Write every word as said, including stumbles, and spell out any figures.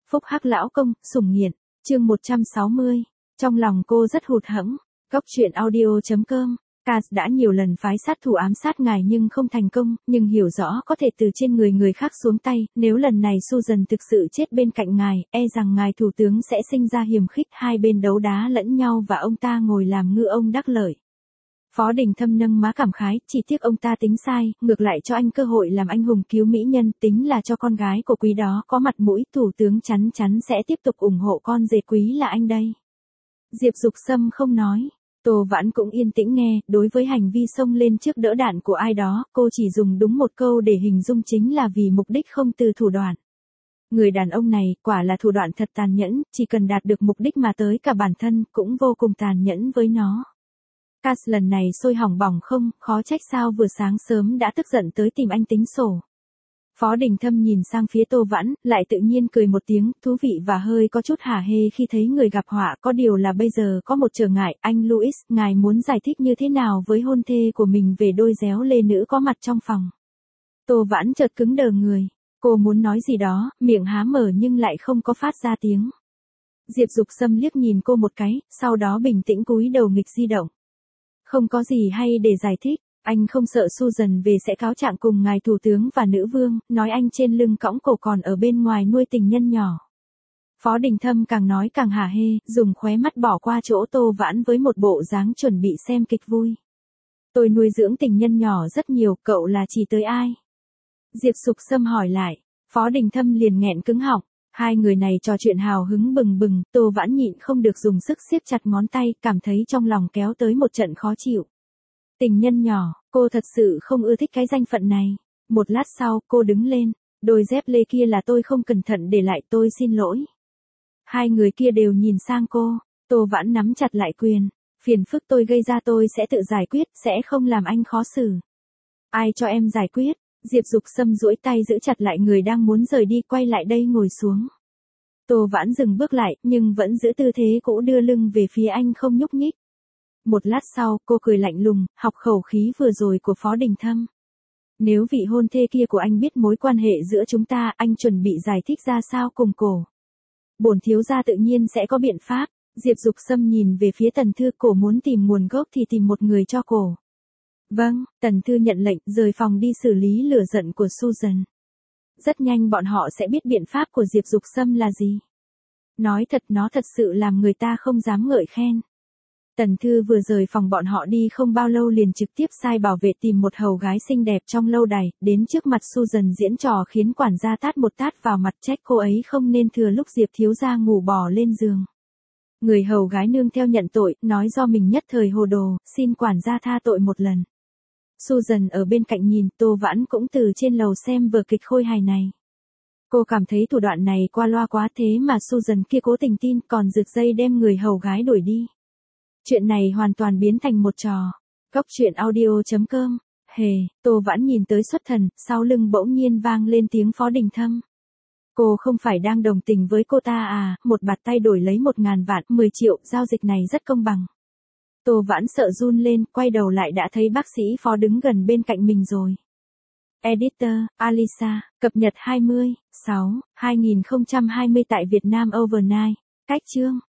Phúc Hắc lão công, sủng nghiện, chương một trăm sáu mươi. Trong lòng cô rất hụt hẫng. Góc truyện audio.com. Cass đã nhiều lần phái sát thủ ám sát ngài nhưng không thành công, nhưng hiểu rõ có thể từ trên người người khác xuống tay, nếu lần này Susan thực sự chết bên cạnh ngài, e rằng ngài thủ tướng sẽ sinh ra hiềm khích, hai bên đấu đá lẫn nhau và ông ta ngồi làm ngư ông đắc lợi. Phó Đình Thâm nâng má cảm khái, chỉ tiếc ông ta tính sai, ngược lại cho anh cơ hội làm anh hùng cứu mỹ nhân, tính là cho con gái của quý đó có mặt mũi, thủ tướng chắn chắn sẽ tiếp tục ủng hộ con rể quý là anh đây. Diệp Dục Sâm không nói. Tô Vãn cũng yên tĩnh nghe, đối với hành vi xông lên trước đỡ đạn của ai đó, cô chỉ dùng đúng một câu để hình dung, chính là vì mục đích không từ thủ đoạn. Người đàn ông này, quả là thủ đoạn thật tàn nhẫn, chỉ cần đạt được mục đích mà tới cả bản thân, cũng vô cùng tàn nhẫn với nó. Cass lần này sôi hỏng bỏng không, khó trách sao vừa sáng sớm đã tức giận tới tìm anh tính sổ. Phó Đình Thâm nhìn sang phía Tô Vãn, lại tự nhiên cười một tiếng, thú vị và hơi có chút hả hê khi thấy người gặp họa, có điều là bây giờ có một trở ngại, anh Louis, ngài muốn giải thích như thế nào với hôn thê của mình về đôi réo lê nữ có mặt trong phòng. Tô Vãn chợt cứng đờ người, cô muốn nói gì đó, miệng há mở nhưng lại không có phát ra tiếng. Diệp Dục Sâm liếc nhìn cô một cái, sau đó bình tĩnh cúi đầu nghịch di động. Không có gì hay để giải thích. Anh không sợ Susan về sẽ cáo trạng cùng ngài thủ tướng và nữ vương, nói anh trên lưng cõng cổ còn ở bên ngoài nuôi tình nhân nhỏ. Phó Đình Thâm càng nói càng hả hê, dùng khóe mắt bỏ qua chỗ Tô Vãn với một bộ dáng chuẩn bị xem kịch vui. Tôi nuôi dưỡng tình nhân nhỏ rất nhiều, cậu là chỉ tới ai? Diệp Dục Sâm hỏi lại. Phó Đình Thâm liền nghẹn cứng họng. Hai người này trò chuyện hào hứng bừng bừng, Tô Vãn nhịn không được dùng sức siết chặt ngón tay, cảm thấy trong lòng kéo tới một trận khó chịu. Tình nhân nhỏ, cô thật sự không ưa thích cái danh phận này. Một lát sau, cô đứng lên. Đôi dép lê kia là tôi không cẩn thận để lại, tôi xin lỗi. Hai người kia đều nhìn sang cô. Tô Vãn nắm chặt lại quyền. Phiền phức tôi gây ra tôi sẽ tự giải quyết, sẽ không làm anh khó xử. Ai cho em giải quyết? Diệp Dục Sâm duỗi tay giữ chặt lại người đang muốn rời đi, quay lại đây ngồi xuống. Tô Vãn dừng bước lại, nhưng vẫn giữ tư thế cũ, đưa lưng về phía anh không nhúc nhích. Một lát sau, cô cười lạnh lùng, học khẩu khí vừa rồi của Phó Đình Thâm. Nếu vị hôn thê kia của anh biết mối quan hệ giữa chúng ta, anh chuẩn bị giải thích ra sao cùng cổ? Bổn thiếu gia tự nhiên sẽ có biện pháp. Diệp Dục Sâm nhìn về phía Tần Thư, cổ muốn tìm nguồn gốc thì tìm một người cho cổ. Vâng, Tần Thư nhận lệnh, rời phòng đi xử lý lửa giận của Susan. Rất nhanh bọn họ sẽ biết biện pháp của Diệp Dục Sâm là gì. Nói thật, nó thật sự làm người ta không dám ngợi khen. Tần Thư vừa rời phòng bọn họ đi không bao lâu liền trực tiếp sai bảo vệ tìm một hầu gái xinh đẹp trong lâu đài, đến trước mặt Susan diễn trò khiến quản gia tát một tát vào mặt, trách cô ấy không nên thừa lúc Diệp thiếu gia ngủ bò lên giường. Người hầu gái nương theo nhận tội, nói do mình nhất thời hồ đồ, xin quản gia tha tội một lần. Susan ở bên cạnh nhìn, Tô Vãn cũng từ trên lầu xem vở kịch khôi hài này. Cô cảm thấy thủ đoạn này qua loa quá, thế mà Susan kia cố tình tin, còn giật dây đem người hầu gái đuổi đi. Chuyện này hoàn toàn biến thành một trò. Góc truyện audio.com. Hề, Tô Vãn nhìn tới xuất thần, sau lưng bỗng nhiên vang lên tiếng Phó Đình Thâm. Cô không phải đang đồng tình với cô ta à, một bạt tay đổi lấy một ngàn vạn, mười triệu, giao dịch này rất công bằng. Tô Vãn sợ run lên, quay đầu lại đã thấy bác sĩ Phó đứng gần bên cạnh mình rồi. Editor, Alisa, cập nhật hai mươi, sáu, hai nghìn không trăm hai mươi tại Việt Nam Overnight. Cách chương.